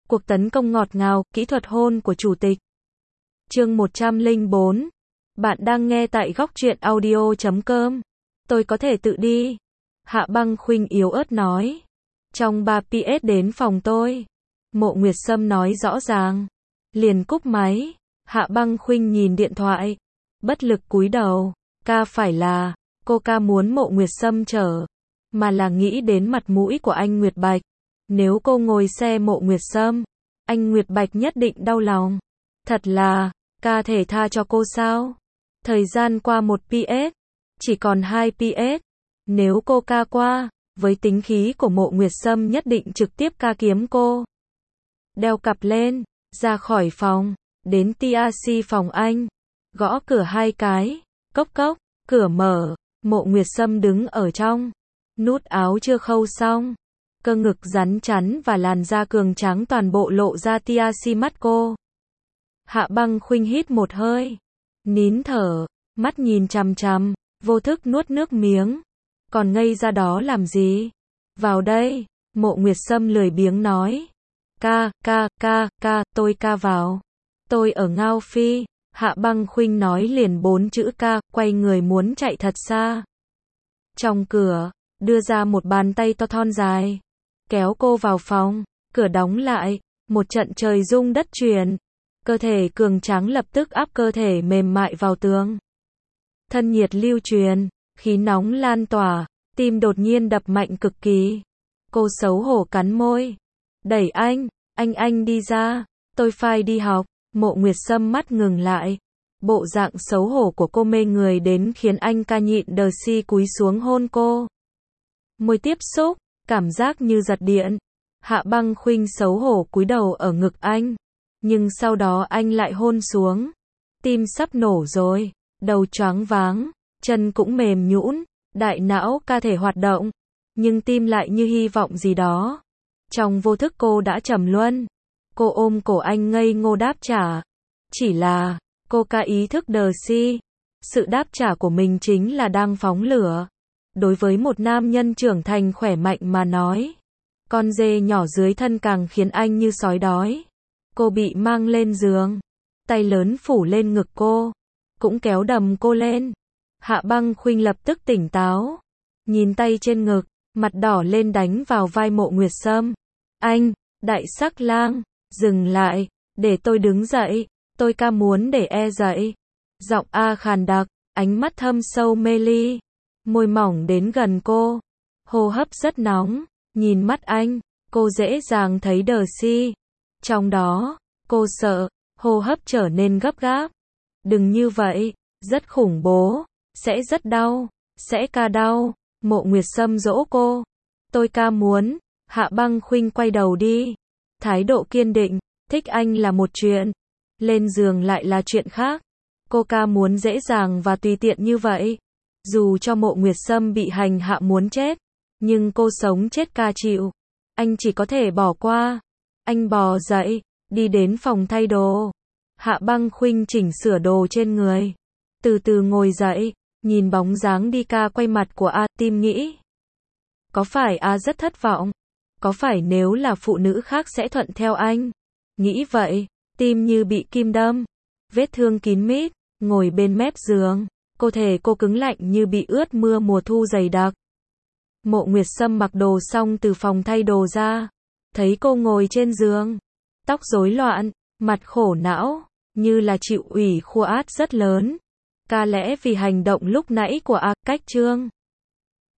Cuộc tấn công ngọt ngào, kỹ thuật hôn của chủ tịch. Chương 104. Bạn đang nghe tại góc truyện audio.com. Tôi có thể tự đi. Hạ Băng Khuynh yếu ớt nói. Trong 3 PS đến phòng tôi. Mộ Nguyệt Sâm nói rõ ràng. Liền cúp máy. Hạ Băng Khuynh nhìn điện thoại. Bất lực cúi đầu. Ca phải là, cô ca muốn Mộ Nguyệt Sâm chở. Mà là nghĩ đến mặt mũi của anh Nguyệt Bạch. Nếu cô ngồi xe Mộ Nguyệt Sâm, anh Nguyệt Bạch nhất định đau lòng. Thật là, ca thể tha cho cô sao? Thời gian qua 1 PS, chỉ còn 2 PS. Nếu cô ca qua, với tính khí của Mộ Nguyệt Sâm nhất định trực tiếp ca kiếm cô. Đeo cặp lên, ra khỏi phòng, đến TRC phòng anh. Gõ cửa 2 cái, cốc cốc, cửa mở, Mộ Nguyệt Sâm đứng ở trong. Nút áo chưa khâu xong. Cơ ngực rắn chắn và làn da cường tráng toàn bộ lộ ra TRC mắt cô. Hạ Băng Khuynh hít một hơi. Nín thở, mắt nhìn chằm chằm, vô thức nuốt nước miếng. Còn ngây ra đó làm gì? Vào đây, Mộ Nguyệt Sâm lười biếng nói. Ca, tôi ca vào. Tôi ở Ngao Phi. Hạ Băng Khuynh nói liền 4 chữ ca, quay người muốn chạy thật xa. Trong cửa, đưa ra một bàn tay to thon dài. Kéo cô vào phòng, cửa đóng lại, một trận trời rung đất chuyển. Cơ thể cường tráng lập tức áp cơ thể mềm mại vào tường. Thân nhiệt lưu truyền, khí nóng lan tỏa, tim đột nhiên đập mạnh cực kỳ. Cô xấu hổ cắn môi. Đẩy anh đi ra, tôi phải đi học. Mộ Nguyệt Sâm mắt ngừng lại. Bộ dạng xấu hổ của cô mê người đến khiến anh ca nhịn đờ si cúi xuống hôn cô. Môi tiếp xúc, cảm giác như giật điện. Hạ Băng Khuynh xấu hổ cúi đầu ở ngực anh. Nhưng sau đó anh lại hôn xuống. Tim sắp nổ rồi, đầu choáng váng, chân cũng mềm nhũn, đại não ca thể hoạt động. Nhưng tim lại như hy vọng gì đó. Trong vô thức cô đã trầm luân. Cô ôm cổ anh ngây ngô đáp trả. Chỉ là, cô ca ý thức đờ si. Sự đáp trả của mình chính là đang phóng lửa. Đối với một nam nhân trưởng thành khỏe mạnh mà nói, con dê nhỏ dưới thân càng khiến anh như sói đói. Cô bị mang lên giường, tay lớn phủ lên ngực cô, cũng kéo đầm cô lên. Hạ Băng Khuynh lập tức tỉnh táo, nhìn tay trên ngực, mặt đỏ lên đánh vào vai Mộ Nguyệt Sâm. Anh, đại sắc lang, dừng lại, để tôi đứng dậy, tôi ca muốn để dậy. Giọng A khàn đặc, ánh mắt thâm sâu mê ly. Môi mỏng đến gần cô, hô hấp rất nóng, nhìn mắt anh, cô dễ dàng thấy đờ si. Trong đó, cô sợ, hô hấp trở nên gấp gáp. Đừng như vậy, rất khủng bố, sẽ rất đau, sẽ ca đau. Mộ Nguyệt Sâm dỗ cô. Tôi ca muốn. Hạ Băng Khuynh quay đầu đi. Thái độ kiên định, thích anh là một chuyện, lên giường lại là chuyện khác. Cô ca muốn dễ dàng và tùy tiện như vậy. Dù cho Mộ Nguyệt Sâm bị hành hạ muốn chết, nhưng cô sống chết ca chịu. Anh chỉ có thể bỏ qua. Anh bò dậy, đi đến phòng thay đồ. Hạ Băng Khuynh chỉnh sửa đồ trên người. Từ từ ngồi dậy, nhìn bóng dáng đi ca quay mặt của A, tim nghĩ. Có phải A rất thất vọng? Có phải nếu là phụ nữ khác sẽ thuận theo anh? Nghĩ vậy, tim như bị kim đâm. Vết thương kín mít, ngồi bên mép giường. Cơ thể cô cứng lạnh như bị ướt mưa mùa thu dày đặc. Mộ Nguyệt Sâm mặc đồ xong từ phòng thay đồ ra. Thấy cô ngồi trên giường. Tóc rối loạn, mặt khổ não, như là chịu ủy khuất rất lớn. Có lẽ vì hành động lúc nãy của A, cách trương.